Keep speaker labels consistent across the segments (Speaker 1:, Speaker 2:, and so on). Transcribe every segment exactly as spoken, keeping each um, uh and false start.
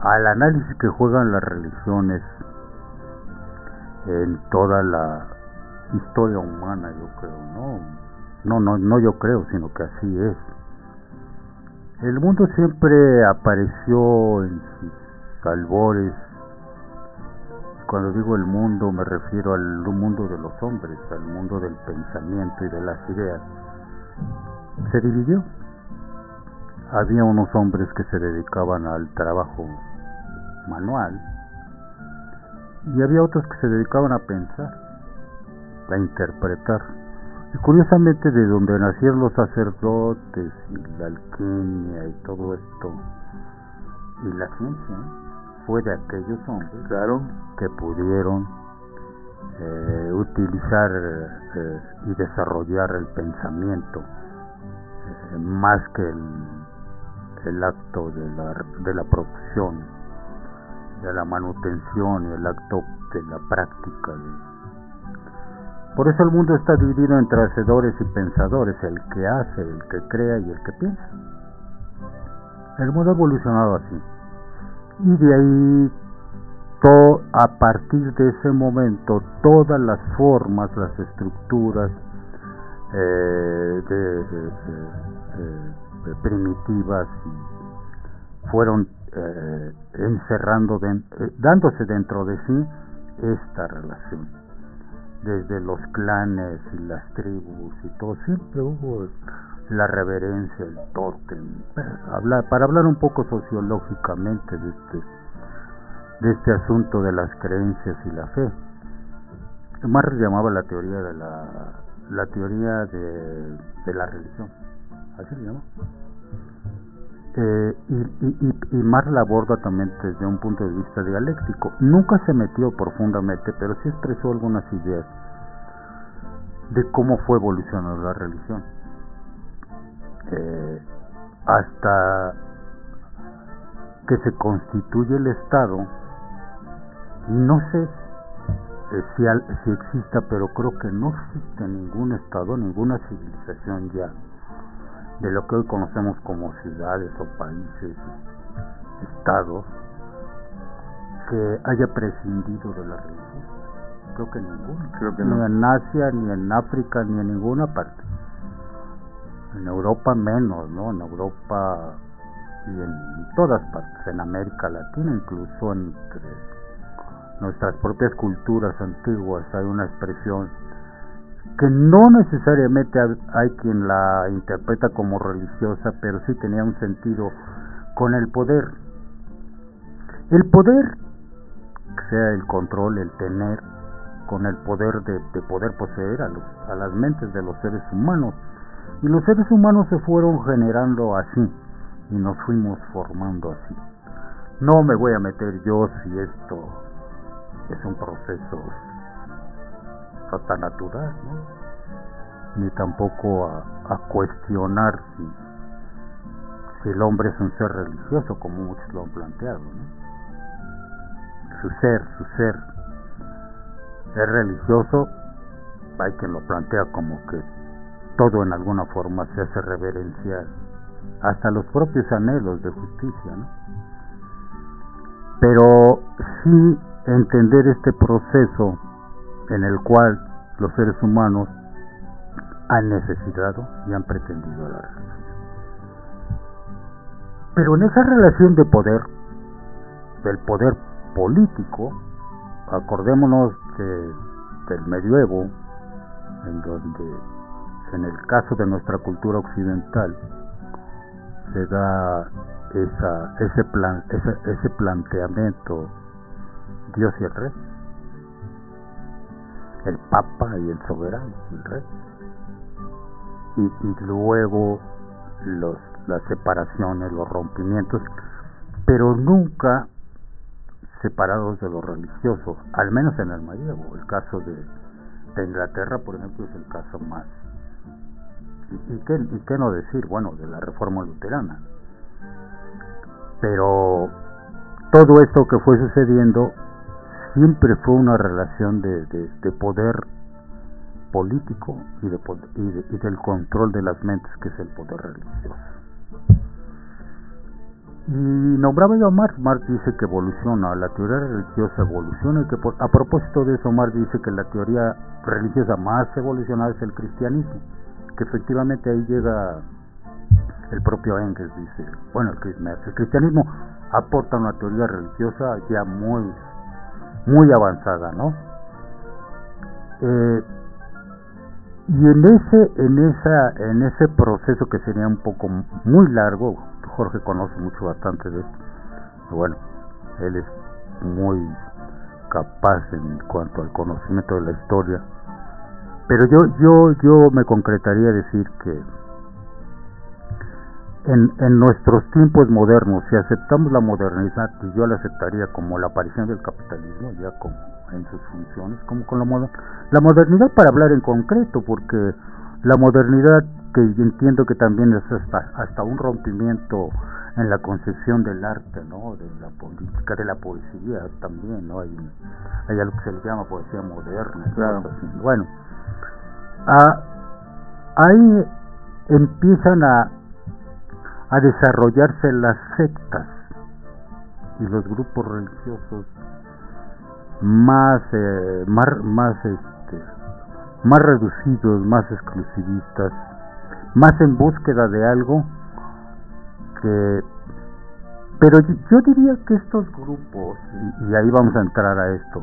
Speaker 1: al análisis que juegan las religiones en toda la historia humana, yo creo, ¿no? No, no, no yo creo, sino que así es. El mundo siempre apareció en sus albores. Cuando digo el mundo me refiero al mundo de los hombres, al mundo del pensamiento y de las ideas. Se dividió. Había unos hombres que se dedicaban al trabajo manual y había otros que se dedicaban a pensar, a interpretar. Y curiosamente, de donde nacieron los sacerdotes y la alquimia y todo esto y la ciencia, fue de aquellos hombres,
Speaker 2: claro,
Speaker 1: que pudieron eh, utilizar eh, y desarrollar el pensamiento eh, más que el, el acto de la, de la producción, de la manutención y el acto de la práctica. Por eso el mundo está dividido entre hacedores y pensadores, el que hace, el que crea y el que piensa. El mundo ha evolucionado así. Y de ahí, to, a partir de ese momento, todas las formas, las estructuras eh, de, de, de, de primitivas fueron eh, encerrando, de, eh, dándose dentro de sí esta relación. Desde los clanes y las tribus y todo, siempre hubo la reverencia, el tótem. Hablar, para hablar un poco sociológicamente de este, de este asunto de las creencias y la fe, Marx llamaba la teoría de la, la teoría de, de la religión, así se llama. Eh, y, y, y, y Marx la aborda también desde un punto de vista dialéctico. Nunca se metió profundamente, pero sí expresó algunas ideas de cómo fue evolucionando la religión. Eh, hasta que se constituye el Estado, no sé eh, si, al, si exista, pero creo que no existe ningún Estado, ninguna civilización ya de lo que hoy conocemos como ciudades o países, estados, que haya prescindido de la religión. Creo que ninguno.
Speaker 2: Creo que
Speaker 1: ni
Speaker 2: no.
Speaker 1: en Asia, ni en África, ni en ninguna parte. En Europa menos, ¿no? En Europa y en todas partes, en América Latina, incluso entre nuestras propias culturas antiguas hay una expresión que no necesariamente hay quien la interpreta como religiosa, pero sí tenía un sentido con el poder. El poder, sea el control, el tener, con el poder de, de poder poseer a, los, a las mentes de los seres humanos. Y los seres humanos se fueron generando así, y nos fuimos formando así. No me voy a meter yo si esto es un proceso tan natural, ¿no? Ni tampoco a, a cuestionar si, si el hombre es un ser religioso, como muchos lo han planteado, ¿no? Su ser, su ser es religioso. Hay quien lo plantea como que todo en alguna forma se hace reverenciar, hasta los propios anhelos de justicia, ¿no? Pero sí entender este proceso en el cual los seres humanos han necesitado y han pretendido la relación. Pero en esa relación de poder, del poder político, acordémonos de, del medioevo, en donde, en el caso de nuestra cultura occidental, se da esa, ese, plan, ese, ese planteamiento: Dios y el rey, el papa y el soberano, el rey, y, y luego los, las separaciones, los rompimientos, pero nunca separados de lo religioso, al menos en el medievo. El caso de, de Inglaterra, por ejemplo, es el caso más. ¿Y, y, qué, y qué no decir? Bueno, de la Reforma Luterana. Pero todo esto que fue sucediendo siempre fue una relación de, de, de poder político y, de, y, de, y del control de las mentes, que es el poder religioso. Y nombraba yo a Marx. Marx dice que evoluciona, la teoría religiosa evoluciona, y que por, a propósito de eso Marx dice que la teoría religiosa más evolucionada es el cristianismo, que efectivamente ahí llega el propio Engels, dice, bueno, el, el cristianismo aporta una teoría religiosa ya muy muy avanzada, ¿no? Eh, y en ese en esa en ese proceso, que sería un poco muy largo, Jorge conoce mucho bastante de esto, bueno, él es muy capaz en cuanto al conocimiento de la historia, pero yo yo yo me concretaría a decir que en, en nuestros tiempos modernos, si aceptamos la modernidad, y yo la aceptaría como la aparición del capitalismo, ya como en sus funciones, como con la moda, la modernidad para hablar en concreto, porque la modernidad, que entiendo que también es hasta, hasta un rompimiento en la concepción del arte, ¿no? De la política, de la poesía también, ¿no? Hay, hay algo que se le llama poesía moderna,
Speaker 2: claro.
Speaker 1: Bueno, ah, ahí empiezan a a desarrollarse las sectas y los grupos religiosos más eh, más más este más reducidos, más exclusivistas, más en búsqueda de algo que, pero yo diría que estos grupos, y, y ahí vamos a entrar a esto,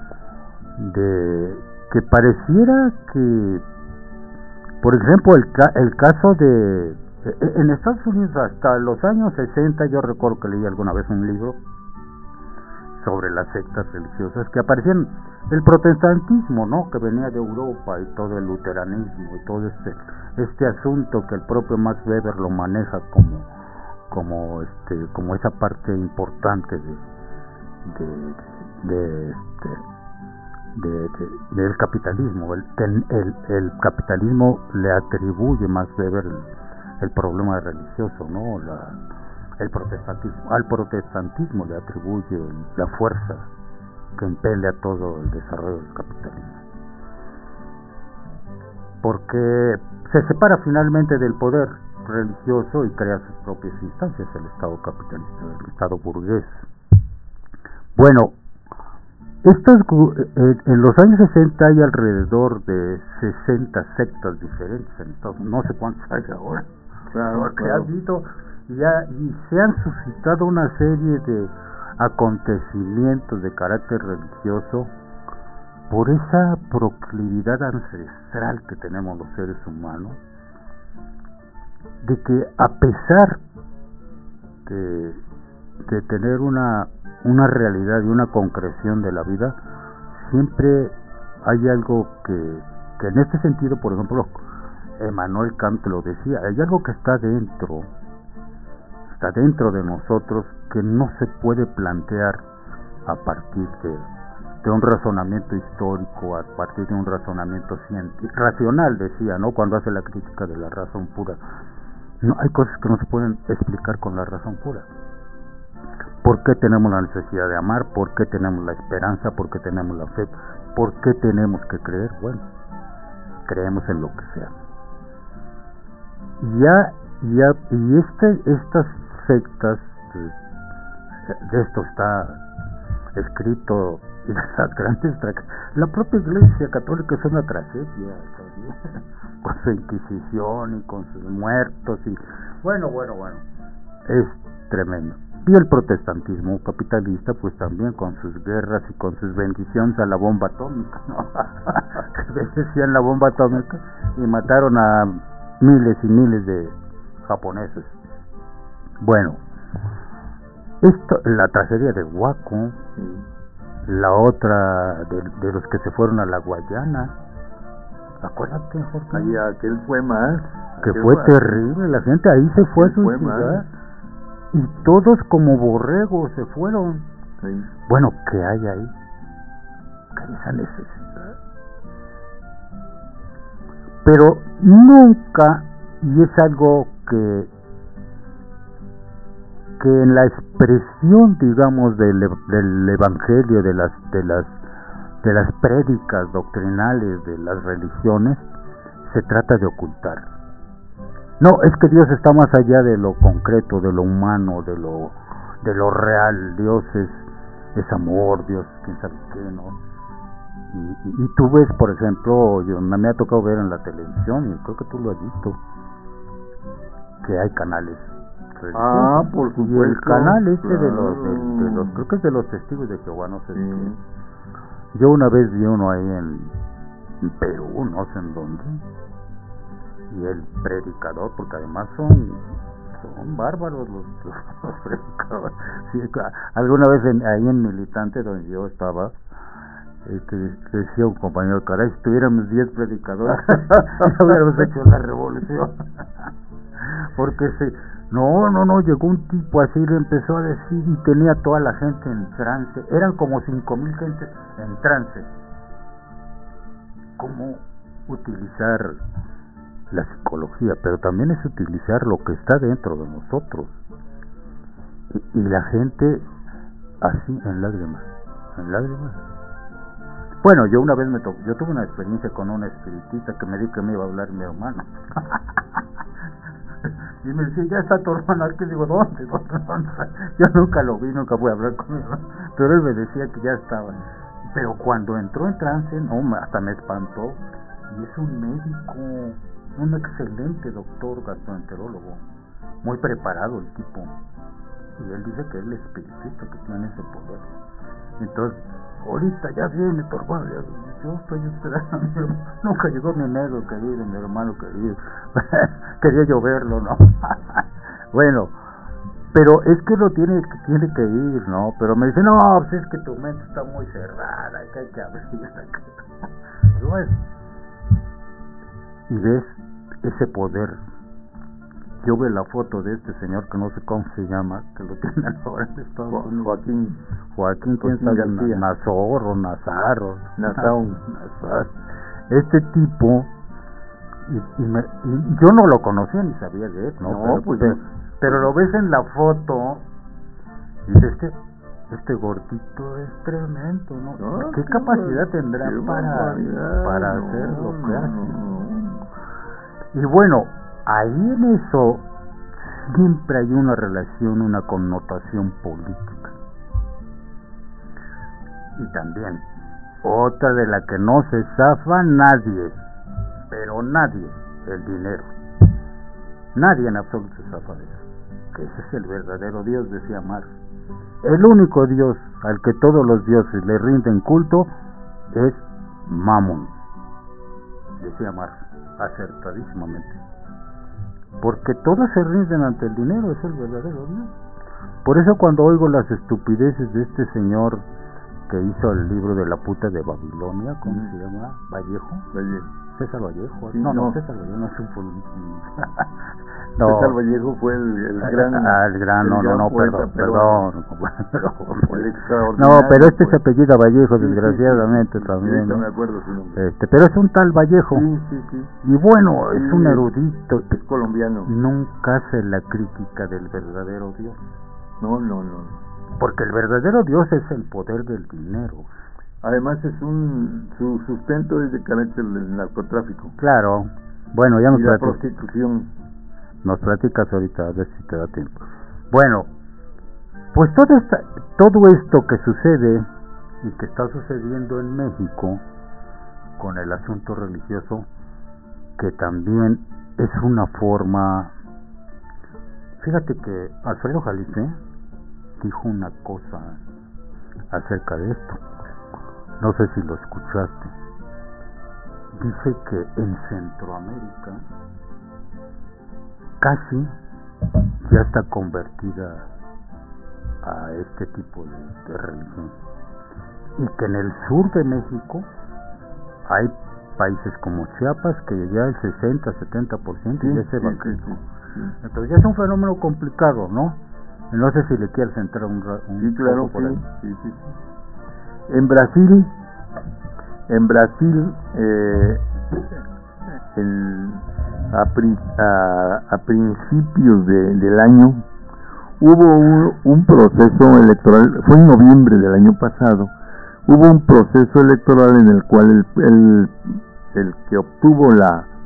Speaker 1: de que pareciera que, por ejemplo, el, el caso de en Estados Unidos hasta los años sesenta, yo recuerdo que leí alguna vez un libro sobre las sectas religiosas que aparecían, el protestantismo, ¿no? Que venía de Europa, y todo el luteranismo y todo este este asunto que el propio Max Weber lo maneja como como este como esa parte importante de de de este de, de, del capitalismo, el, el el capitalismo le atribuye Max Weber el, el problema religioso, ¿no? La, el protestantismo, al protestantismo le atribuye la fuerza que impele a todo el desarrollo del capitalismo, porque se separa finalmente del poder religioso y crea sus propias instancias, el Estado capitalista, el Estado burgués. Bueno, estos en los años sesenta hay alrededor de sesenta sectas diferentes en Estados Unidos, no sé cuántas hay ahora.
Speaker 2: Claro,
Speaker 1: porque
Speaker 2: claro.
Speaker 1: ha habido ya, y se han suscitado una serie de acontecimientos de carácter religioso por esa proclividad ancestral que tenemos los seres humanos, de que a pesar de, de tener una una realidad y una concreción de la vida, siempre hay algo que, que en este sentido, por ejemplo, Emmanuel Kant lo decía, hay algo que está dentro, está dentro de nosotros, que no se puede plantear a partir de, de un razonamiento histórico, a partir de un razonamiento científico, racional, decía, ¿no? Cuando hace la crítica de la razón pura. No, hay cosas que no se pueden explicar con la razón pura. ¿Por qué tenemos la necesidad de amar? ¿Por qué tenemos la esperanza? ¿Por qué tenemos la fe? ¿Por qué tenemos que creer? Bueno, creemos en lo que sea. Ya, ya, y este, estas sectas, de, de esto está escrito, y las grandes tra- la propia Iglesia Católica es una tragedia, con su Inquisición y con sus muertos, y bueno, bueno, bueno, es tremendo. Y el protestantismo capitalista, pues también con sus guerras y con sus bendiciones a la bomba atómica, ¿no? Bendecían la bomba atómica y mataron a miles y miles de japoneses. Bueno, esto, la tragedia de Waco, la otra de, de los que se fueron a la Guayana, acuérdate, Jorge,
Speaker 2: ahí aquel fue más,
Speaker 1: que
Speaker 2: aquel
Speaker 1: fue
Speaker 2: fue,
Speaker 1: terrible, la gente ahí se fue a
Speaker 2: fue
Speaker 1: suicidar. Y todos como borregos se fueron.
Speaker 2: Sí.
Speaker 1: Bueno, ¿qué hay ahí? ¿Qué hay esa necesidad? Pero nunca, y es algo que que en la expresión, digamos, del, del evangelio, de las de las de las prédicas doctrinales de las religiones, se trata de ocultar. No, es que Dios está más allá de lo concreto, de lo humano, de lo de lo real. Dios es, es amor, Dios quién sabe qué, ¿no? Y, y, y tú ves, por ejemplo, yo me, me ha tocado ver en la televisión, y creo que tú lo has visto, que hay canales religiosos.
Speaker 2: Ah, por supuesto.
Speaker 1: Y el canal este
Speaker 2: claro.
Speaker 1: de los, de, de los, creo que es de los Testigos de Jehová, no sé. Sí. Yo una vez vi uno ahí en, en Perú, no sé en dónde, y el predicador, porque además son son bárbaros los, los, los predicadores. Sí, alguna vez en, ahí en Militante, donde yo estaba, este, decía un compañero, caray, si tuviéramos diez predicadores ya hubiéramos hecho la revolución. Porque se, no, no, no, llegó un tipo así, le empezó a decir, y tenía toda la gente en trance, eran como cinco mil gentes en trance. ¿Cómo utilizar la psicología? Pero también es utilizar lo que está dentro de nosotros, y, y la gente así en lágrimas, en lágrimas. Bueno, yo una vez me tocó, yo tuve una experiencia con una espiritista que me dijo que me iba a hablar mi hermano. Y me decía, ya está tu hermano aquí. Digo, ¿dónde? ¿Dónde? ¿Dónde? Yo nunca lo vi, nunca fui a hablar con él, pero él me decía que ya estaba. Pero cuando entró en trance, no, hasta me espantó. Y es un médico, un excelente doctor gastroenterólogo, muy preparado el tipo. Y él dice que él es espiritista, que tiene ese poder. Entonces, ahorita ya viene tu hermano, yo estoy esperando. Nunca llegó mi negro querido, mi hermano querido. Quería yo verlo, ¿no? Bueno, pero es que lo tiene, tiene que ir, ¿no? Pero me dice, no, pues es que tu mente está muy cerrada, que hay que abrirla. Bueno, y ves ese poder. Yo veo la foto de este señor que no sé cómo se llama, que lo tienen ahora en Estados Unidos.
Speaker 2: Joaquín.
Speaker 1: Joaquín, quién sabe, Nazor o Nazar o
Speaker 2: Nazaun.
Speaker 1: Nazar. Este tipo, y, y, me, y yo no lo conocía ni sabía de él, ¿no?
Speaker 2: No,
Speaker 1: pero,
Speaker 2: pues
Speaker 1: pero,
Speaker 2: no.
Speaker 1: pero lo ves en la foto y dices, este, este gordito es tremendo, ¿no?
Speaker 2: No,
Speaker 1: ¿Qué
Speaker 2: qué
Speaker 1: capacidad tendrá para, para
Speaker 2: no,
Speaker 1: hacer lo que
Speaker 2: no,
Speaker 1: hace?
Speaker 2: no.
Speaker 1: Y bueno, ahí en eso siempre hay una relación, una connotación política. Y también, otra de la que no se zafa nadie, pero nadie, el dinero. Nadie en absoluto se zafa de eso. Que ese es el verdadero Dios, decía Marx. El único Dios al que todos los dioses le rinden culto es Mamón, decía Marx, acertadísimamente. Porque todos se rinden ante el dinero, es el verdadero Dios. Por eso cuando oigo las estupideces de este señor que hizo el libro de la puta de Babilonia, ¿cómo mm. se llama? Vallejo.
Speaker 2: Vallejo.
Speaker 1: César Vallejo.
Speaker 2: Sí,
Speaker 1: no, no,
Speaker 2: no,
Speaker 1: César Vallejo no es un
Speaker 2: no. César Vallejo fue el, el gran...
Speaker 1: Ah, el gran, el no, gran no, no, perdón, perdón.
Speaker 2: perdón.
Speaker 1: No, pero este pues. se apellida Vallejo, sí, desgraciadamente sí, sí,
Speaker 2: también. Sí,
Speaker 1: ¿no?
Speaker 2: me acuerdo su nombre.
Speaker 1: Este, pero es un tal Vallejo.
Speaker 2: Sí, sí, sí.
Speaker 1: Y bueno,
Speaker 2: sí,
Speaker 1: es un erudito.
Speaker 2: Es colombiano.
Speaker 1: Nunca hace la crítica del verdadero Dios.
Speaker 2: No, no, no.
Speaker 1: Porque el verdadero Dios es el poder del dinero.
Speaker 2: Además es un, su sustento es de carácter del narcotráfico.
Speaker 1: Claro. Bueno, ya nos
Speaker 2: y la
Speaker 1: platicas.
Speaker 2: prostitución.
Speaker 1: Nos platicas ahorita, a ver si te da tiempo. Bueno, pues todo, esta, todo esto que sucede y que está sucediendo en México con el asunto religioso, que también es una forma... Fíjate que Alfredo Jalife dijo una cosa acerca de esto. No sé si lo escuchaste. Dice que en Centroamérica casi ya está convertida a este tipo de, de religión. Y que en el sur de México hay países como Chiapas que ya el sesenta, setenta por ciento
Speaker 2: sí,
Speaker 1: ya es evangélico.
Speaker 2: Sí, sí, sí.
Speaker 1: Entonces ya es un fenómeno complicado, ¿no? No sé si le quieres entrar un, un
Speaker 2: sí, claro,
Speaker 1: poco por
Speaker 2: sí,
Speaker 1: ahí.
Speaker 2: Sí, sí, sí. En Brasil, en Brasil, eh, el, a, a, a principios de, del año hubo un, un proceso electoral, fue en noviembre del año pasado, hubo un proceso electoral en el cual el, el, el que obtuvo la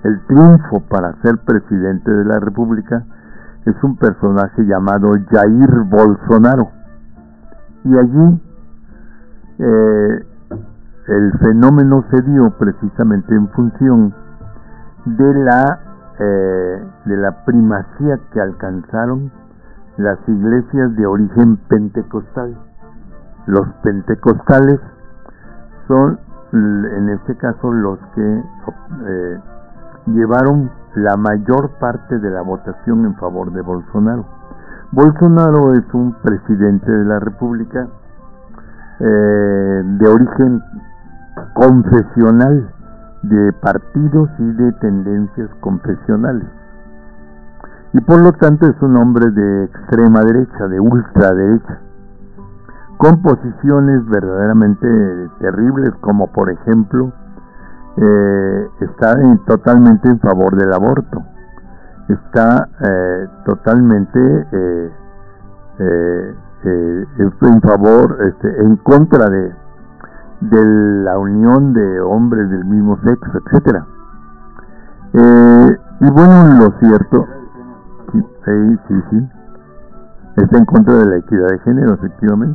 Speaker 2: el triunfo para ser presidente de la República es un personaje llamado Jair Bolsonaro. Y allí eh, el fenómeno se dio precisamente en función de la eh, de la primacía que alcanzaron las iglesias de origen pentecostal. Los pentecostales son, en este caso, los que eh, llevaron la mayor parte de la votación en favor de Bolsonaro. Bolsonaro es un presidente de la República eh, de origen confesional, de partidos y de tendencias confesionales, y por lo tanto es un hombre de extrema derecha, de ultraderecha, con posiciones verdaderamente terribles, como por ejemplo eh, está en, totalmente en favor del aborto, está eh, totalmente eh, eh, eh, en favor, este, en contra de de la unión de hombres del mismo sexo, etcétera. Eh, y bueno, lo cierto, sí, sí, sí, sí, está en contra de la equidad de género, efectivamente.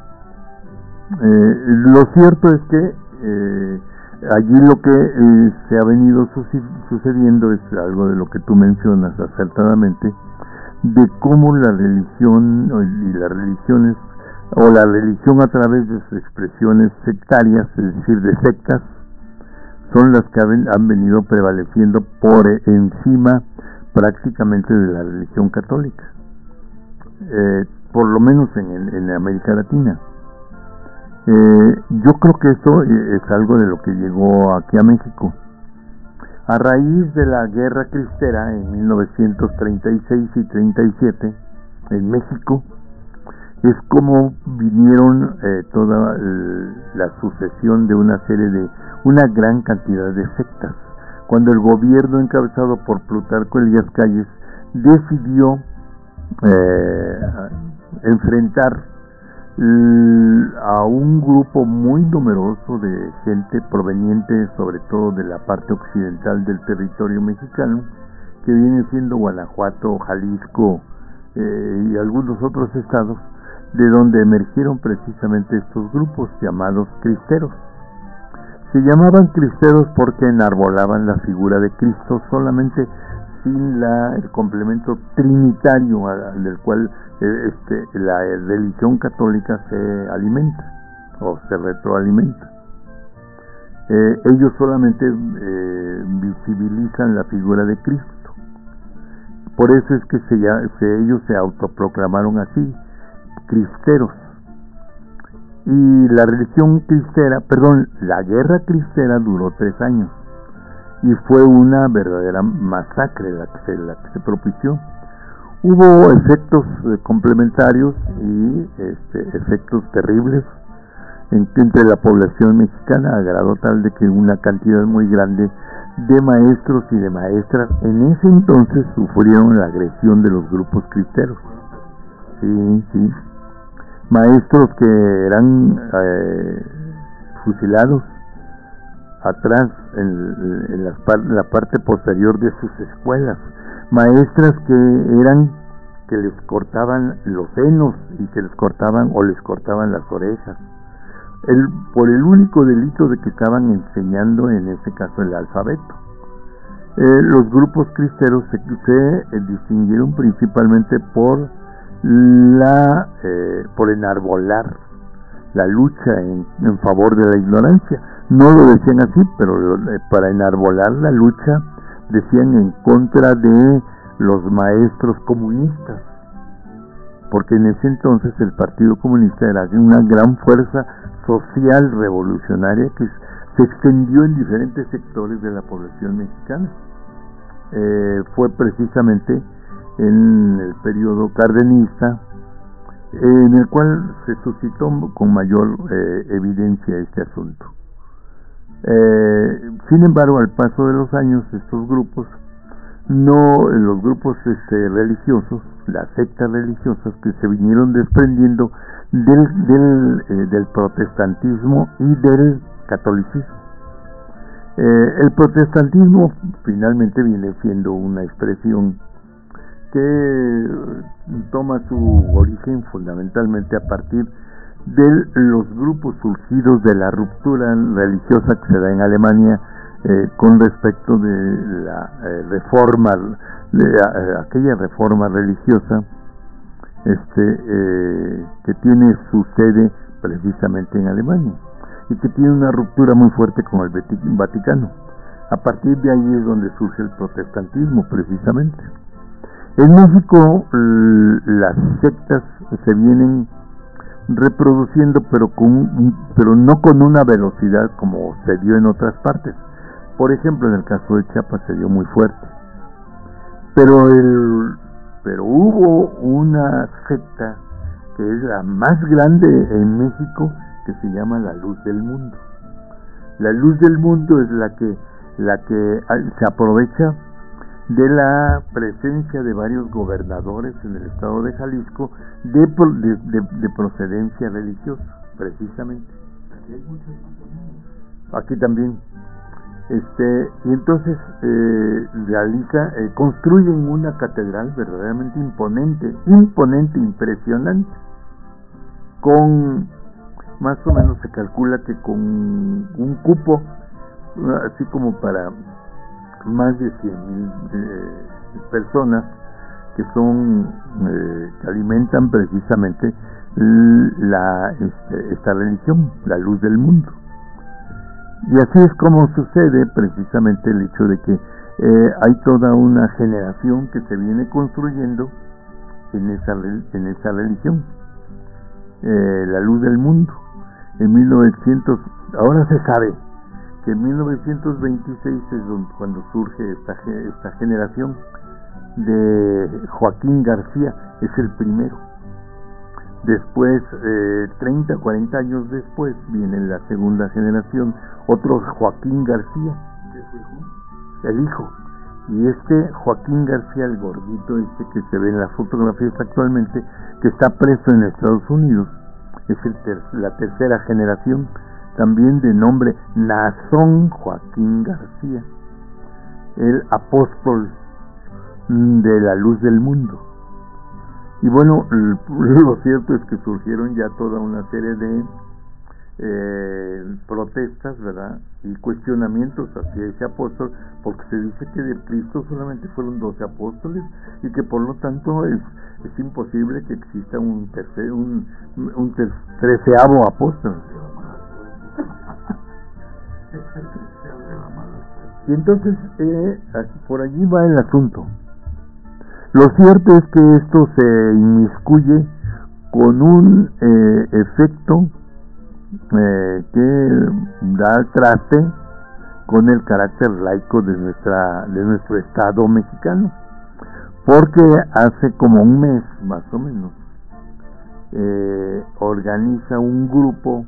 Speaker 2: Eh, lo cierto es que eh, allí lo que eh, se ha venido sucediendo es algo de lo que tú mencionas acertadamente, de cómo la religión y las religiones, o la religión a través de sus expresiones sectarias, es decir, de sectas, son las que han venido prevaleciendo por encima prácticamente de la religión católica, eh, por lo menos en, el, en América Latina. Eh, yo creo que eso es algo de lo que llegó aquí a México. A raíz de la guerra cristera en mil novecientos treinta y seis y treinta y siete en México, es como vinieron eh, toda el, la sucesión de una serie de, una gran cantidad de sectas. Cuando el gobierno encabezado por Plutarco Elías Calles decidió eh, enfrentar l, a un grupo muy numeroso de gente proveniente sobre todo de la parte occidental del territorio mexicano, que viene siendo Guanajuato, Jalisco eh, y algunos otros estados, de donde emergieron precisamente estos grupos llamados cristeros. Se llamaban cristeros porque enarbolaban la figura de Cristo solamente sin la, el complemento trinitario del cual eh, este, la religión católica se alimenta o se retroalimenta. Eh, ellos solamente eh, visibilizan la figura de Cristo. Por eso es que se, se, ellos se autoproclamaron así, cristeros. Y la religión cristera, perdón, la guerra cristera duró tres años y fue una verdadera masacre la que se, la que se propició. Hubo efectos eh, complementarios y este, efectos terribles en, entre la población mexicana, a grado tal de que una cantidad muy grande de maestros y de maestras en ese entonces sufrieron la agresión de los grupos cristeros. Sí, sí. Maestros que eran eh, fusilados atrás en, en la, la parte posterior de sus escuelas, maestras que eran que les cortaban los senos y que les cortaban o les cortaban las orejas, el, por el único delito de que estaban enseñando en ese caso el alfabeto. Eh, los grupos cristeros se, se eh, distinguieron principalmente por la eh, por enarbolar la lucha en, en favor de la ignorancia. No lo decían así, pero eh, para enarbolar la lucha decían en contra de los maestros comunistas, porque en ese entonces el Partido Comunista era una gran fuerza social revolucionaria que se extendió en diferentes sectores de la población mexicana. Eh, fue precisamente en el periodo cardenista en el cual se suscitó con mayor eh, evidencia este asunto. Eh, sin embargo, al paso de los años, estos grupos, no los grupos este, religiosos, las sectas religiosas que se vinieron desprendiendo del, del, eh, del protestantismo y del catolicismo. Eh, el protestantismo finalmente viene siendo una expresión que toma su origen fundamentalmente a partir de los grupos surgidos de la ruptura religiosa que se da en Alemania eh, con respecto de la eh, reforma, de eh, aquella reforma religiosa este eh, que tiene su sede precisamente en Alemania y que tiene una ruptura muy fuerte con el Vaticano. A partir de ahí es donde surge el protestantismo precisamente. En México las sectas se vienen reproduciendo, pero con, pero no con una velocidad como se dio en otras partes. Por ejemplo, en el caso de Chiapas se dio muy fuerte. Pero el pero hubo una secta que es la más grande en México, que se llama la Luz del Mundo. La Luz del Mundo es la que la que se aprovecha de la presencia de varios gobernadores en el estado de Jalisco de, de, de, de procedencia religiosa, precisamente. Aquí hay muchos. Aquí también. Este, y entonces eh, realiza, eh, construyen una catedral verdaderamente imponente, imponente, impresionante, con más o menos se calcula que con un cupo, así como para más de cien mil eh, personas que son eh, que alimentan precisamente la este, esta religión, la Luz del Mundo. Y así es como sucede precisamente el hecho de que eh, hay toda una generación que se viene construyendo en esa en esa religión, eh, la Luz del Mundo. En mil novecientos, ahora se sabe que en mil novecientos veintiséis es cuando surge esta, esta generación de Joaquín García, es el primero. Después, eh, treinta, cuarenta años después, viene la segunda generación, otro Joaquín García, el hijo. Y este Joaquín García, el gordito este que se ve en las fotografías actualmente, que está preso en Estados Unidos, es el ter la tercera generación, también de nombre Nazón Joaquín García, el apóstol de la Luz del Mundo. Y bueno, lo cierto es que surgieron ya toda una serie de eh, protestas, ¿verdad? Y cuestionamientos hacia ese apóstol, porque se dice que de Cristo solamente fueron doce apóstoles y que por lo tanto es, es imposible que exista un tercer, un, un ter treceavo apóstol. Y entonces eh, por allí va el asunto. Lo cierto es que esto se inmiscuye con un eh, efecto eh, que da al traste con el carácter laico de nuestra de nuestro Estado mexicano, porque hace como un mes más o menos eh, organiza un grupo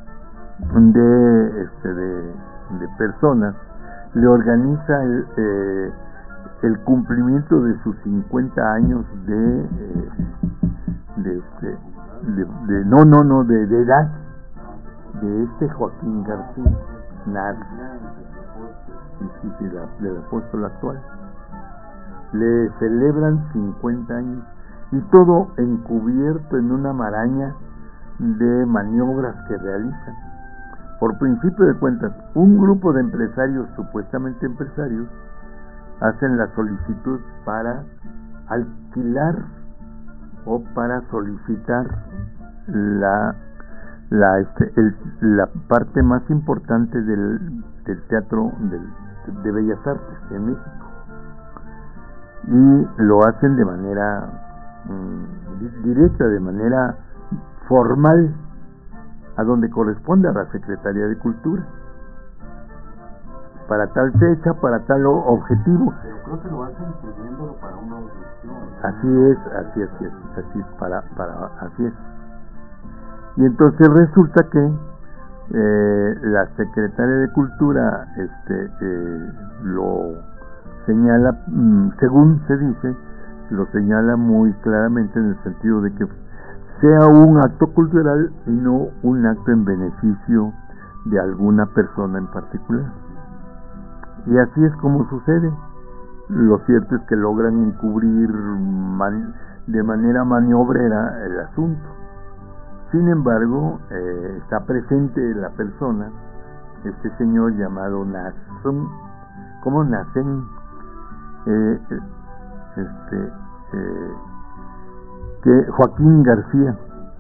Speaker 2: de este de, de personas, le organiza el eh, el cumplimiento de sus cincuenta años de eh, de, este, de, de no no no de, de edad de este Joaquín García Naz, sí, sí, sí, la, del apóstol actual. Le celebran cincuenta años y todo encubierto en una maraña de maniobras que realizan. Por principio de cuentas, un grupo de empresarios, supuestamente empresarios, hacen la solicitud para alquilar o para solicitar la la este, el, la parte más importante del, del teatro del, de Bellas Artes en México, y lo hacen de manera mmm, directa, de manera formal, a donde corresponde a la Secretaría de Cultura, para tal fecha, para tal objetivo.
Speaker 1: Pero creo que lo hacen pidiéndolo para una audición.
Speaker 2: Así es, así es, así es, así es, para, para, así es. Y entonces resulta que eh, la Secretaría de Cultura este, eh, lo señala, mmm, según se dice, lo señala muy claramente en el sentido de que sea un acto cultural y no un acto en beneficio de alguna persona en particular. Y así es como sucede. Lo cierto es que logran encubrir man, de manera maniobrera el asunto. Sin embargo, eh, está presente la persona, este señor llamado Nazem, ¿cómo Nazem? Eh, este, eh, que Joaquín García,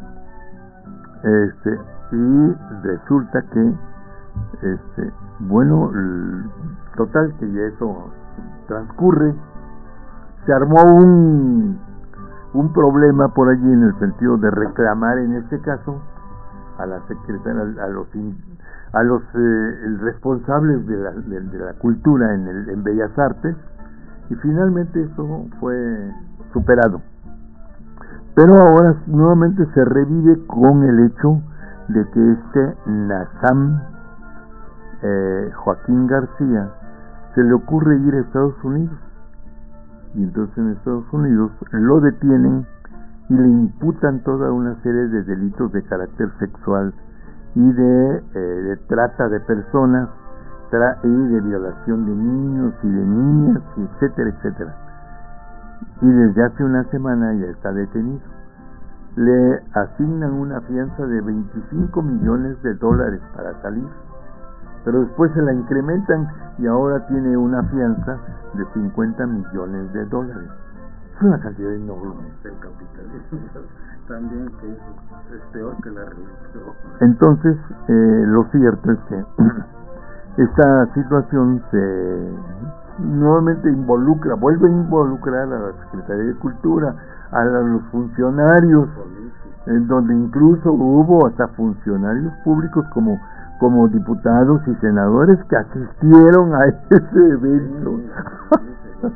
Speaker 2: este, y resulta que, este, bueno, total que ya eso transcurre, se armó un un problema por allí en el sentido de reclamar en este caso a la secretaria, a los a los eh, responsables de la, de, de la cultura en el en Bellas Artes, y finalmente eso fue superado. Pero ahora nuevamente se revive con el hecho de que este Nazem, eh, Joaquín García, se le ocurre ir a Estados Unidos, y entonces en Estados Unidos lo detienen y le imputan toda una serie de delitos de carácter sexual y de, eh, de trata de personas tra y de violación de niños y de niñas, y etcétera, etcétera. Y desde hace una semana ya está detenido. Le asignan una fianza de veinticinco millones de dólares para salir, pero después se la incrementan y ahora tiene una fianza de cincuenta millones de dólares. Es una cantidad enorme.
Speaker 1: El capitalismo también, que es, es peor que la religión.
Speaker 2: Entonces, eh, lo cierto es que esta situación se nuevamente involucra, vuelve a involucrar a la Secretaría de Cultura, a los funcionarios, en donde incluso hubo hasta funcionarios públicos como como diputados y senadores que asistieron a ese evento. Sí, sí,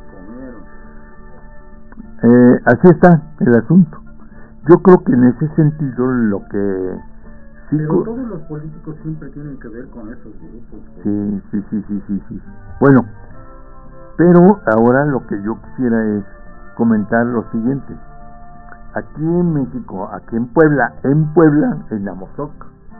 Speaker 2: eh, así está el asunto. Yo creo que en ese sentido lo que
Speaker 1: sí, pero todos los políticos siempre tienen que ver con esos grupos.
Speaker 2: Sí, sí, sí, sí, sí, sí. Bueno, pero ahora lo que yo quisiera es comentar lo siguiente. Aquí en México, aquí en Puebla, en Puebla, en Amozoc,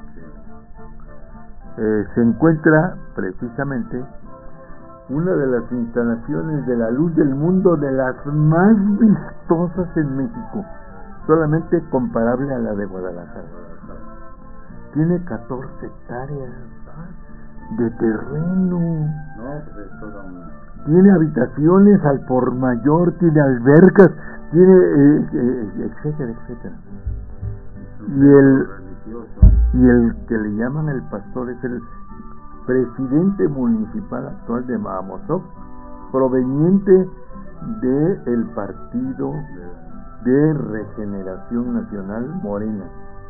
Speaker 2: Eh, se encuentra precisamente una de las instalaciones de la luz del mundo, de las más vistosas en México, solamente comparable a la de Guadalajara. Tiene catorce hectáreas de terreno.
Speaker 1: No, pues es toda una...
Speaker 2: Tiene habitaciones al por mayor, tiene albercas, tiene eh, eh, etcétera, etcétera. Y el y el que le llaman el pastor es el presidente municipal actual de Amozoc, proveniente de el Partido de Regeneración Nacional, Morena.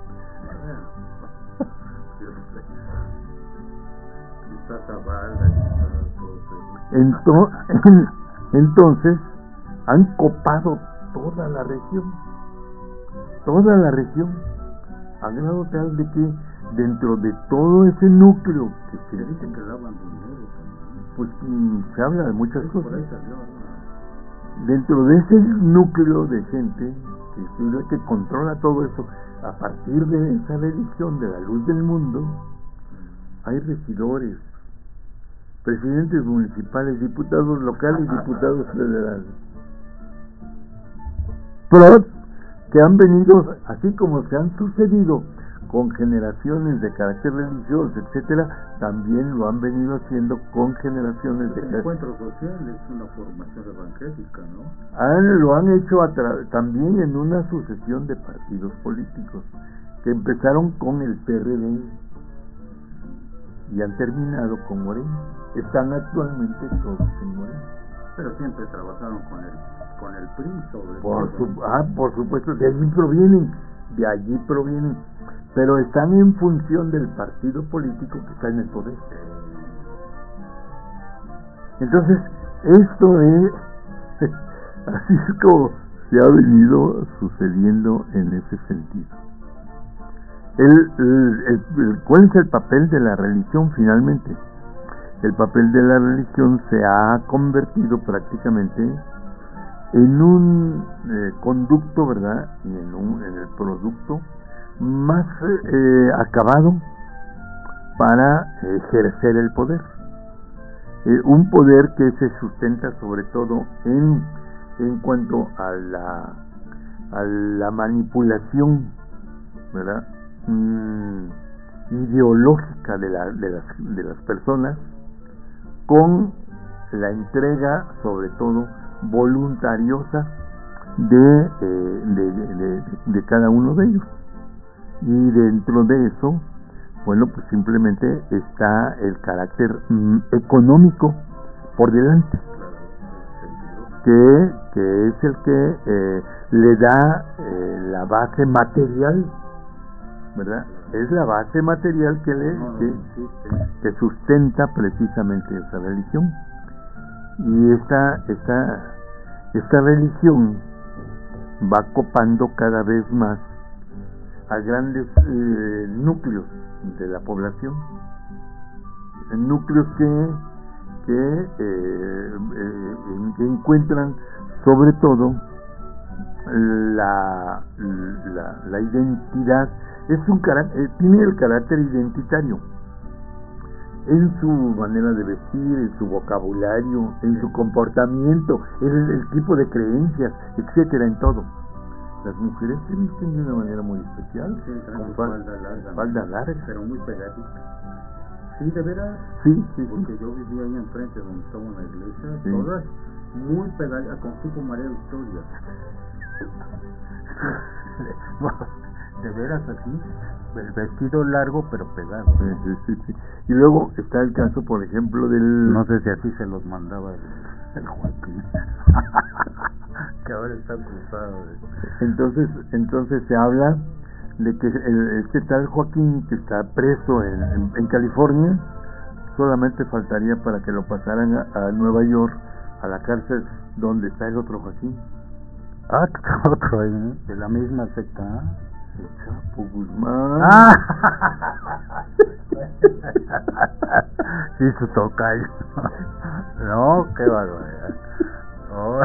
Speaker 2: Entonces, entonces han copado toda la región, toda la región, a grado tal de que dentro de todo ese núcleo que se
Speaker 1: dicen que lavan dinero también,
Speaker 2: pues mmm, se habla de muchas sí, cosas. Dentro de ese núcleo de gente que es que controla todo eso, a partir de esa religión de la luz del mundo, hay regidores, presidentes municipales, diputados locales, diputados federales, pero que han venido, así como se han sucedido con generaciones de carácter religioso, etcétera, también lo han venido haciendo con generaciones de
Speaker 1: carácter... El encuentro social es una formación evangélica, ¿no?
Speaker 2: Han, lo han hecho a también en una sucesión de partidos políticos que empezaron con el P R D y han terminado con Morena. Están actualmente todos en Morena.
Speaker 1: Pero siempre trabajaron con el con el P R I sobre
Speaker 2: por
Speaker 1: todo.
Speaker 2: Su, ah, por supuesto, de allí provienen, de allí provienen, pero están en función del partido político que está en el poder. Entonces, esto es, así es como se ha venido sucediendo en ese sentido. El, el, el, el, ¿Cuál es el papel de la religión finalmente? El papel de la religión se ha convertido prácticamente en un eh, conducto, ¿verdad? Y en, un, en el producto más eh, acabado para ejercer el poder. eh, un poder que se sustenta sobre todo en, en cuanto a la, a la manipulación, ¿verdad? Mm, ideológica de, la, de, las, de las personas, con la entrega sobre todo voluntariosa de, eh, de, de, de, de cada uno de ellos. Y dentro de eso, bueno, pues simplemente está el carácter mm, económico por delante, que, que es el que eh, le da eh, la base material, ¿verdad? Es la base material que le que, que sustenta precisamente esa religión. Y esta esta esta religión va copando cada vez más a grandes eh, núcleos de la población, núcleos que que, eh, eh, que encuentran sobre todo la la, la identidad. Es un carácter, tiene el carácter identitario en su manera de vestir, en su vocabulario, en su comportamiento, en el, el tipo de creencias, etcétera, en todo. Las mujeres se visten de una manera muy especial,
Speaker 1: sí,
Speaker 2: con
Speaker 1: falda larga,
Speaker 2: falda larga,
Speaker 1: pero muy pegadita. Sí, de veras.
Speaker 2: Sí, sí,
Speaker 1: porque
Speaker 2: sí.
Speaker 1: yo vivía ahí enfrente donde estaba una iglesia,
Speaker 2: Sí.
Speaker 1: todas muy pegaditas, con tipo María Victoria. De veras así, el vestido largo pero pegado.
Speaker 2: Sí, sí, sí, sí. Y luego está el caso, por ejemplo, del...
Speaker 1: No sé si así se los mandaba el, el Joaquín, que ahora está cruzado. De...
Speaker 2: Entonces, entonces se habla de que el, este tal Joaquín, que está preso en, en, en California, solamente faltaría para que lo pasaran a, a Nueva York, a la cárcel donde está el otro Joaquín.
Speaker 1: Ah, que está otro ahí, ¿eh? De la misma secta.
Speaker 2: El Chapo Guzmán.
Speaker 1: Ah. Sí, su tocayo. No, qué barbaridad. Oh.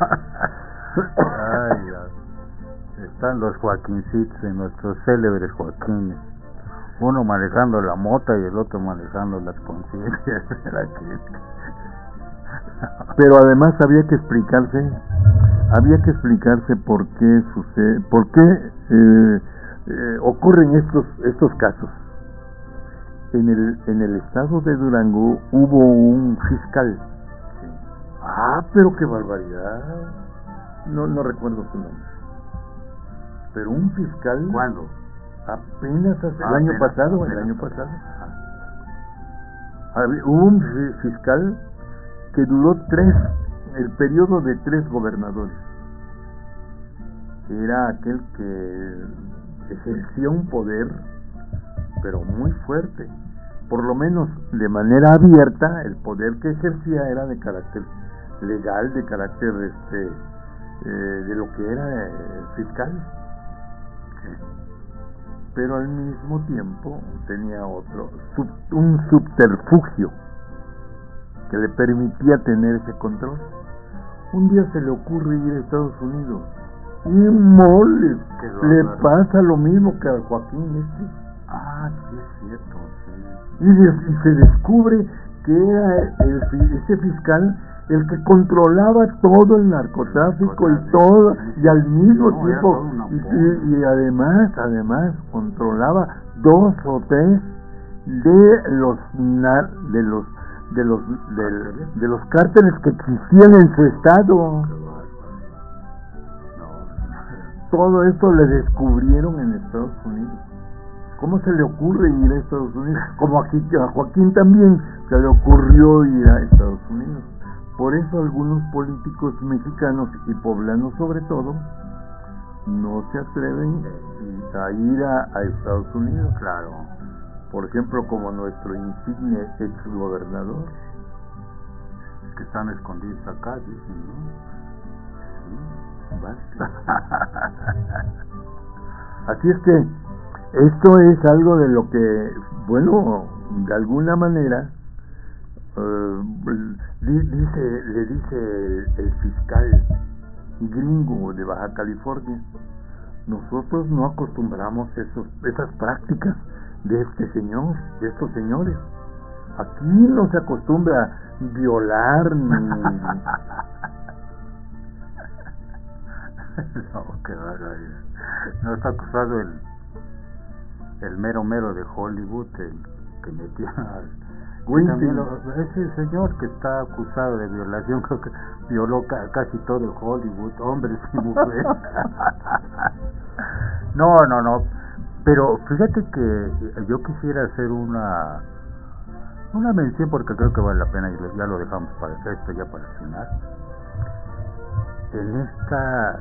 Speaker 1: Ay, ya. Están los Joaquincitos, en nuestros célebres Joaquines. Uno manejando la mota y el otro manejando las conciencias de la gente.
Speaker 2: Pero además había que explicarse, había que explicarse por qué sucede, por qué eh, eh, ocurren estos estos casos. En el en el estado de Durango hubo un fiscal.
Speaker 1: Sí.
Speaker 2: Ah, pero qué barbaridad. No no recuerdo su nombre. Pero un fiscal.
Speaker 1: ¿Cuándo?
Speaker 2: Apenas hace
Speaker 1: Ah,
Speaker 2: el año
Speaker 1: apenas,
Speaker 2: pasado,
Speaker 1: apenas.
Speaker 2: el año pasado. Había- Hubo un fi- fiscal que duró tres, el periodo de tres gobernadores. Era aquel que ejercía un poder, pero muy fuerte. Por lo menos de manera abierta, el poder que ejercía era de carácter legal, de carácter este eh, de lo que era eh, fiscal. Pero al mismo tiempo tenía otro, sub, un subterfugio que le permitía tener ese control. Un día se le ocurre ir a Estados Unidos y moles, le pasa lo mismo que a Joaquín este.
Speaker 1: Ah, sí es cierto, sí.
Speaker 2: Y, de, y se descubre que era el, ese fiscal el que controlaba todo el narcotráfico, el narcotráfico y todo, y al mismo no, tiempo y, y, y además además controlaba dos o tres de los de los de los de, de los cárteles que existían en su estado. Todo esto le descubrieron en Estados Unidos. ¿Cómo se le ocurre ir a Estados Unidos? Como aquí a Joaquín también se le ocurrió ir a Estados Unidos. Por eso algunos políticos mexicanos y poblanos sobre todo no se atreven a ir a, a Estados Unidos.
Speaker 1: Claro.
Speaker 2: Por ejemplo, como nuestro insigne ex gobernador.
Speaker 1: Es que están escondidos acá, dicen, ¿no?
Speaker 2: Sí, basta. Así es que esto es algo de lo que, bueno, de alguna manera uh, dice, le dice el, el fiscal gringo de Baja California: nosotros no acostumbramos esos, esas prácticas de este señor, de estos señores. Aquí no se acostumbra a violar ni...
Speaker 1: No, qué barbaridad. No está acusado el el mero mero de Hollywood, el que metía también lo, ese señor que está acusado de violación, creo que violó ca, casi todo el Hollywood, hombres y mujeres. No, no, no. Pero fíjate que yo quisiera hacer una una mención, porque creo que vale la pena, y ya lo dejamos para esto, ya para el final. En esta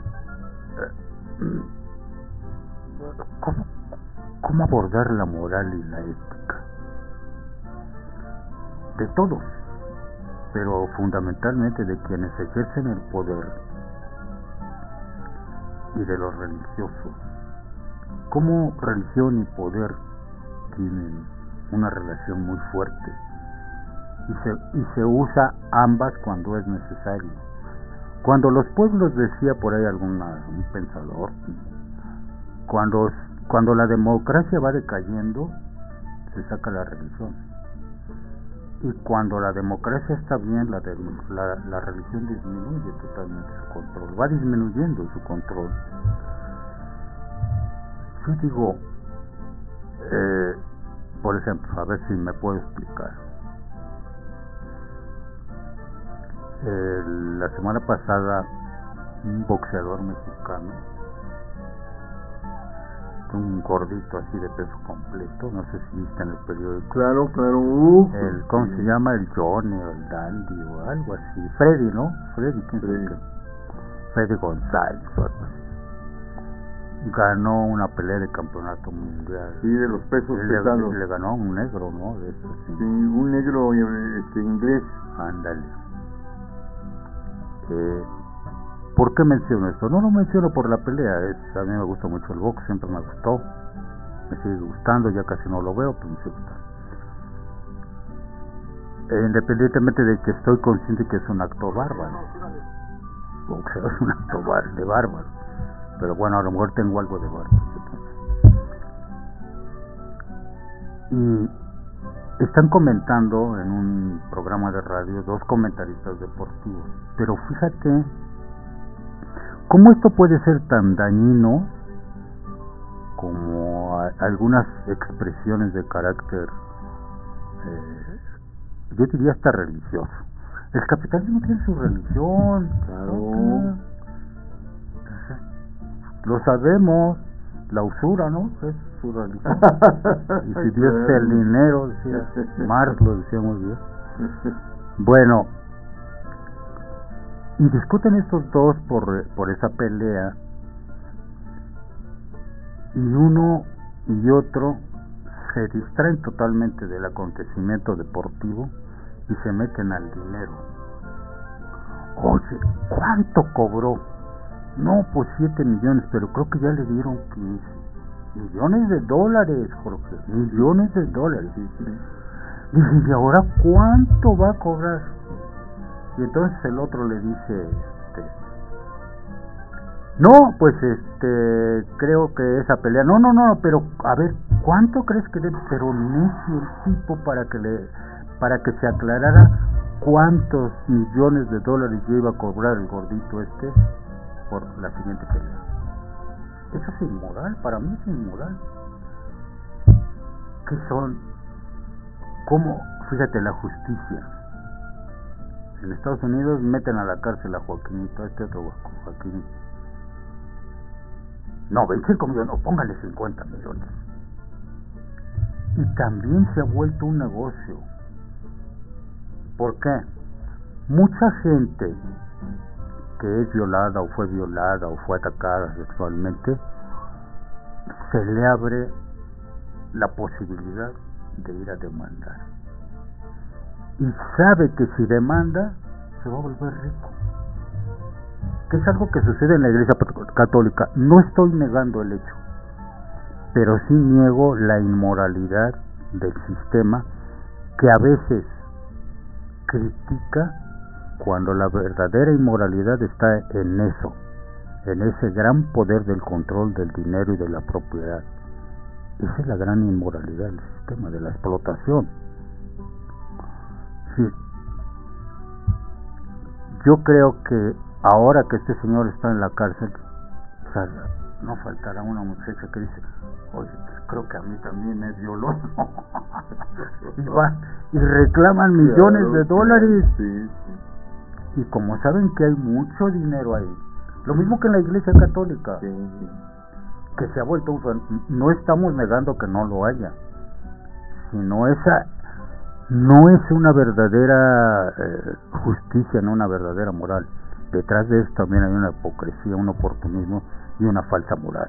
Speaker 1: ¿cómo, cómo abordar la moral y la ética de todos, pero fundamentalmente de quienes ejercen el poder y de los religiosos? Cómo religión y poder tienen una relación muy fuerte y se, y se usa ambas cuando es necesario. Cuando los pueblos, decía por ahí alguna, un pensador, cuando, cuando la democracia va decayendo, se saca la religión. Y cuando la democracia está bien, la, de, la, la religión disminuye totalmente su control, va disminuyendo su control. Yo digo, eh, por ejemplo, a ver si me puedo explicar. Eh, la semana pasada, un boxeador mexicano, un gordito así de peso completo, no sé si viste en el periódico.
Speaker 2: Claro, claro. Uh,
Speaker 1: el, ¿Cómo sí. se llama? El Johnny o el Dandy o algo así. Freddy, ¿no? Freddy, ¿quién Freddy. Freddy? Freddy González o algo así. Ganó una pelea de campeonato mundial.
Speaker 2: Sí, de los pesos
Speaker 1: le,
Speaker 2: pesados.
Speaker 1: Le ganó a un negro, ¿no? De eso, sí.
Speaker 2: Sí, un negro este, inglés.
Speaker 1: Ándale. Eh, ¿Por qué menciono esto? No lo menciono por la pelea, es, a mí me gusta mucho el box, siempre me gustó, me sigue gustando, ya casi no lo veo, pero me sigue gustando. Eh, independientemente de que estoy consciente que es un acto bárbaro, boxeo es un acto bar, de bárbaro, pero bueno, a lo mejor tengo algo de bárbaro. Y están comentando en un programa de radio dos comentaristas deportivos, pero fíjate cómo esto puede ser tan dañino como a, algunas expresiones de carácter, eh, yo diría hasta religioso. El capitalismo tiene su religión, claro. Lo sabemos, la usura, ¿no? Es su religión. Y si Dios es el dinero, decía Marx, lo decía muy bien. Bueno, y discuten estos dos por, por esa pelea, y uno y otro se distraen totalmente del acontecimiento deportivo y se meten al dinero. Oye, ¿cuánto cobró? No, pues siete millones, pero creo que ya le dieron quince. Millones de dólares, Jorge, millones de dólares. Dice, ¿y ahora cuánto va a cobrar? Y entonces el otro le dice, este, no, pues este, creo que esa pelea, no, no, no, pero a ver, ¿cuánto crees que debe? Pero necio el tipo para que le, para que se aclarara cuántos millones de dólares yo iba a cobrar el gordito este por la siguiente pelea. Eso es inmoral, para mí es inmoral. ¿Qué son? ¿Cómo? Fíjate, la justicia. En Estados Unidos meten a la cárcel a Joaquinito, a este otro Joaquín. No, veinticinco millones, no, póngale cincuenta millones. Y también se ha vuelto un negocio. ¿Por qué? Mucha gente que es violada o fue violada o fue atacada sexualmente, se le abre la posibilidad de ir a demandar. Y sabe que si demanda, se va a volver rico. Que es algo que sucede en la Iglesia Católica. No estoy negando el hecho, pero sí niego la inmoralidad del sistema, que a veces critica cuando la verdadera inmoralidad está en eso, en ese gran poder del control del dinero y de la propiedad. Esa es la gran inmoralidad del sistema, de la explotación. Sí. Yo creo que ahora que este señor está en la cárcel, o sea, no faltará una muchacha que dice, oye, pues creo que a mí también me violó. Y va y reclaman millones claro, de dólares.
Speaker 2: Sí, sí.
Speaker 1: Y como saben que hay mucho dinero ahí, lo mismo que en la Iglesia Católica,
Speaker 2: sí, sí.
Speaker 1: que se ha vuelto un... No estamos negando que no lo haya, sino esa no es una verdadera eh, justicia, no una verdadera moral. Detrás de eso también hay una hipocresía, un oportunismo y una falsa moral.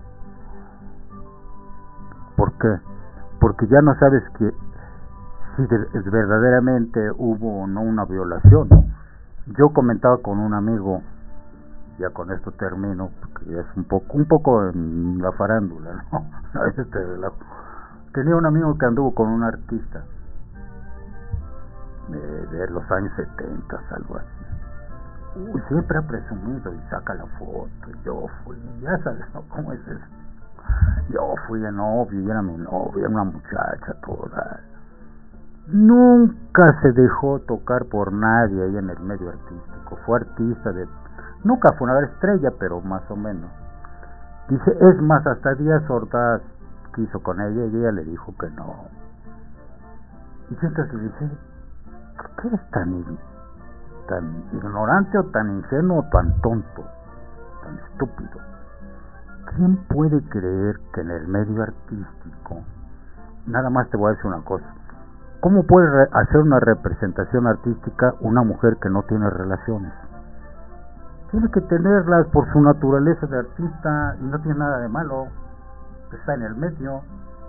Speaker 1: ¿Por qué? Porque ya no sabes que si de, verdaderamente hubo o no una violación. Yo comentaba con un amigo, ya con esto termino, porque ya es un poco, un poco en la farándula, ¿no? Tenía un amigo que anduvo con un artista de, de los años setenta, algo así. Uy, siempre ha presumido y saca la foto. Yo fui, ya sabes, ¿no? ¿Cómo es eso? Yo fui de novio y era mi novia, una muchacha toda. Nunca se dejó tocar por nadie ahí en el medio artístico. Fue artista de... Nunca fue una estrella, pero más o menos. Dice, es más, hasta Díaz Ordaz quiso con ella y ella le dijo que no. Y yo entonces le dije, ¿por qué eres tan, tan ignorante o tan ingenuo o tan tonto, tan estúpido? ¿Quién puede creer que en el medio artístico, nada más te voy a decir una cosa, ¿cómo puede re- hacer una representación artística una mujer que no tiene relaciones? Tiene que tenerlas por su naturaleza de artista y no tiene nada de malo, está en el medio.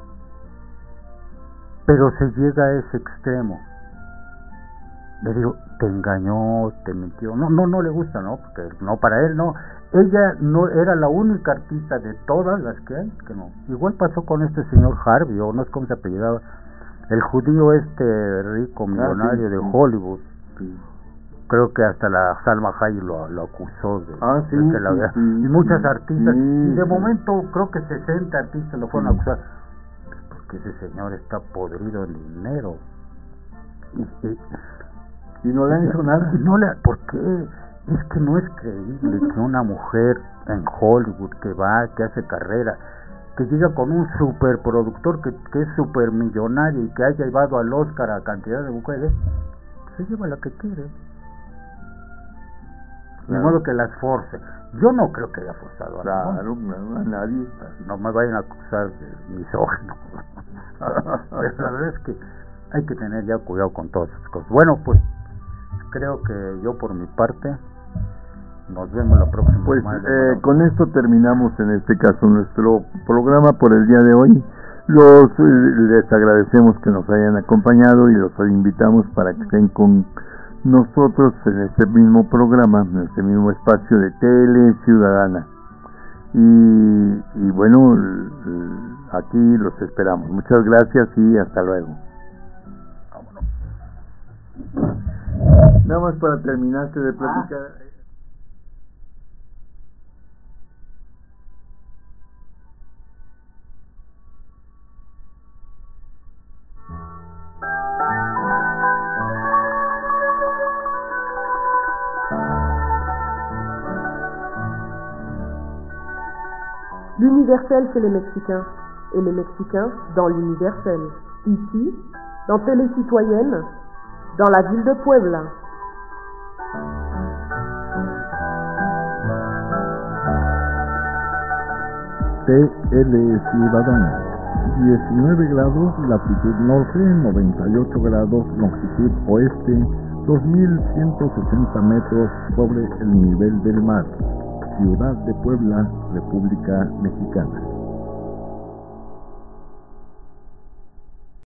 Speaker 1: Pero se llega a ese extremo. Le digo, te engañó, te mintió. No, no, no le gusta, ¿no? Porque no, para él no. Ella no era la única artista de todas las que hay, que no. Igual pasó con este señor Harvey, o no sé cómo se apellidaba, el judío este rico millonario ah, sí, de Hollywood. Sí. Creo que hasta la Salma Hayek lo, lo acusó de,
Speaker 2: ah, sí,
Speaker 1: de que la había,
Speaker 2: sí,
Speaker 1: y muchas artistas,
Speaker 2: sí,
Speaker 1: y de
Speaker 2: sí.
Speaker 1: momento creo que sesenta artistas lo fueron sí. a acusar, porque ese señor está podrido en dinero. Y, y,
Speaker 2: y no le han hecho nada.
Speaker 1: No le, ¿por qué? Es que no es creíble que una mujer en Hollywood que va, que hace carrera, que llega con un superproductor que, que es supermillonario y que haya llevado al Oscar a cantidad de mujeres, se lleva la que quiere. Claro. De modo que las force. Yo no creo que haya forzado a,
Speaker 2: claro, no, a nadie.
Speaker 1: No me vayan a acusar de misógino. Pero la verdad es que hay que tener ya cuidado con todas esas cosas. Bueno, pues creo que yo por mi parte nos vemos la próxima
Speaker 2: pues,
Speaker 1: semana.
Speaker 2: Eh, con esto terminamos en este caso nuestro programa por el día de hoy. Los eh, les agradecemos que nos hayan acompañado y los invitamos para que estén con nosotros en este mismo programa, en este mismo espacio de Tele Ciudadana. Y, y bueno, aquí los esperamos. Muchas gracias y hasta luego. Nada más para terminarte de platicar. Ah.
Speaker 3: L'universel, c'est les Mexicains, et les Mexicains dans l'universel. Ici, dans Télé Citoyenne, dans la ville de Puebla.
Speaker 4: T L Ciudadana, diecinueve grados latitud norte, noventa y ocho grados longitud oeste, dos mil ciento sesenta metros sobre el nivel del mar. Ciudad de Puebla, República Mexicana.